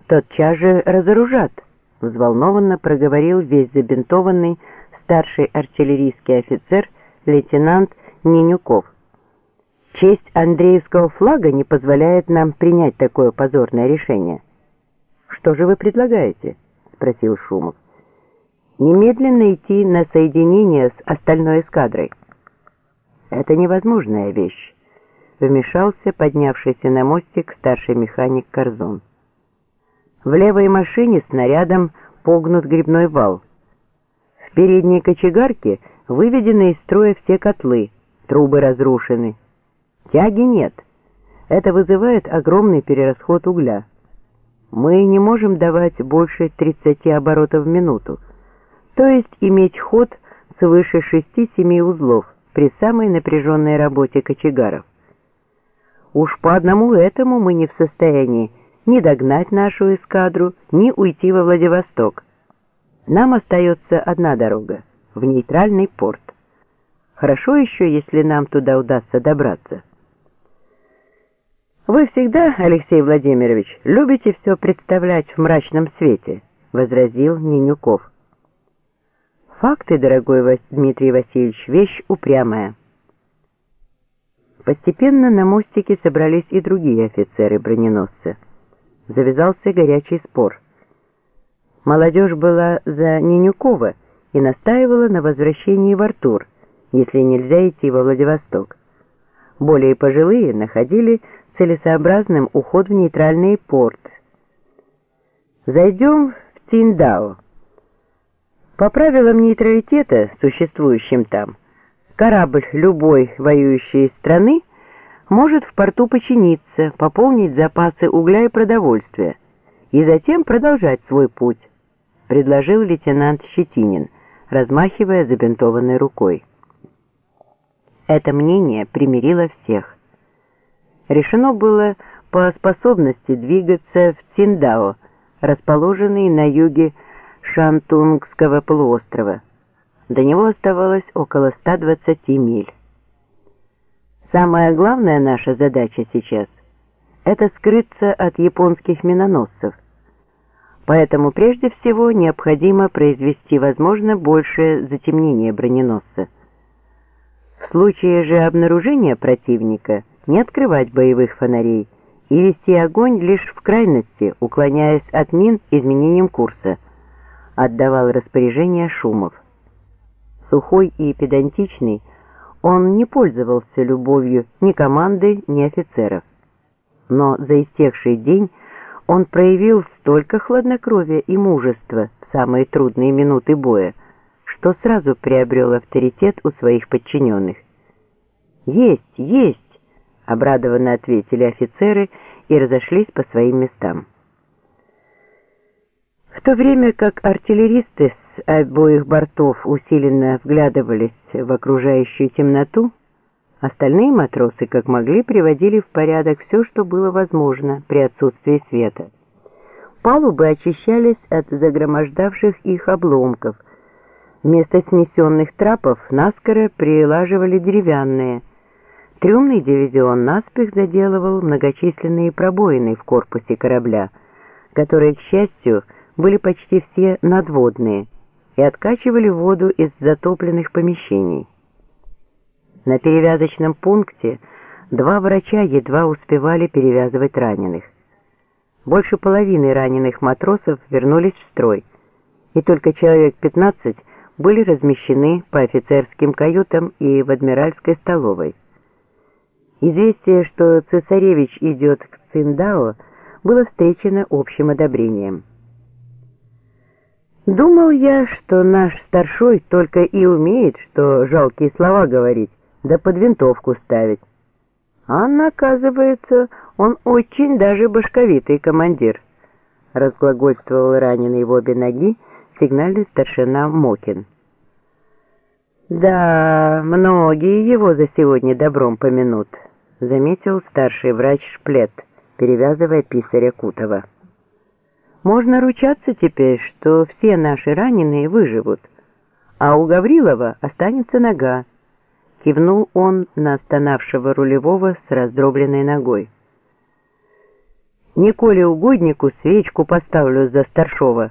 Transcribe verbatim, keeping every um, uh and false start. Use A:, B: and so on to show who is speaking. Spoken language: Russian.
A: тотчас же разоружат, взволнованно проговорил весь забинтованный старший артиллерийский офицер лейтенант Ненюков. Честь Андреевского флага не позволяет нам принять такое позорное решение. Что же вы предлагаете? Спросил Шумов. Немедленно идти на соединение с остальной эскадрой. Это невозможная вещь, вмешался поднявшийся на мостик старший механик Корзун. В левой машине снарядом погнут грибной вал. В передней кочегарке выведены из строя все котлы, трубы разрушены. Тяги нет. Это вызывает огромный перерасход угля. Мы не можем давать больше тридцати оборотов в минуту, то есть иметь ход свыше шести-семи узлов при самой напряженной работе кочегаров. Уж по одному этому мы не в состоянии ни догнать нашу эскадру, ни уйти во Владивосток. Нам остается одна дорога — в нейтральный порт. Хорошо еще, если нам туда удастся добраться. «Вы всегда, Алексей Владимирович, любите все представлять в мрачном свете», — возразил Ненюков. «Факты, дорогой Вас... Дмитрий Васильевич, вещь упрямая». Постепенно на мостике собрались и другие офицеры-броненосцы. Завязался горячий спор. Молодежь была за Ненюкова и настаивала на возвращении в Артур, если нельзя идти во Владивосток. Более пожилые находили целесообразным уход в нейтральный порт. Зайдем в Циндао. По правилам нейтралитета, существующим там, корабль любой воюющей страны может в порту починиться, пополнить запасы угля и продовольствия и затем продолжать свой путь, предложил лейтенант Щетинин, размахивая забинтованной рукой. Это мнение примирило всех. Решено было по способности двигаться в Циндао, расположенный на юге Шантунгского полуострова. До него оставалось около ста двадцати миль. Самая главная наша задача сейчас — это скрыться от японских миноносцев. Поэтому прежде всего необходимо произвести, возможно, большее затемнение броненосца. В случае же обнаружения противника не открывать боевых фонарей и вести огонь лишь в крайности, уклоняясь от мин изменением курса, отдавал распоряжение Шумов. Сухой и педантичный, он не пользовался любовью ни команды, ни офицеров. Но за истекший день он проявил столько хладнокровия и мужества в самые трудные минуты боя, что сразу приобрел авторитет у своих подчиненных. «Есть, есть!» — обрадованно ответили офицеры и разошлись по своим местам. В то время как артиллеристы с обоих бортов усиленно вглядывались в окружающую темноту, остальные матросы, как могли, приводили в порядок все, что было возможно при отсутствии света. Палубы очищались от загромождавших их обломков. Вместо снесенных трапов наскоро прилаживали деревянные. Трюмный дивизион наспех заделывал многочисленные пробоины в корпусе корабля, которые, к счастью, были почти все надводные и откачивали воду из затопленных помещений. На перевязочном пункте два врача едва успевали перевязывать раненых. Больше половины раненых матросов вернулись в строй, и только человек пятнадцать были размещены по офицерским каютам и в адмиральской столовой. Известие, что цесаревич идет к Циндао, было встречено общим одобрением. Думал я, что наш старшой только и умеет, что жалкие слова говорить, да под винтовку ставить. А оказывается, он очень даже башковитый командир, разглагольствовал раненый в обе ноги сигнальный старшина Мокин. Да, многие его за сегодня добром помянут, заметил старший врач Шплет, перевязывая писаря Кутова. Можно ручаться теперь, что все наши раненые выживут, а у Гаврилова останется нога, кивнул он на стонавшего рулевого с раздробленной ногой. Николе угоднику свечку поставлю за старшова.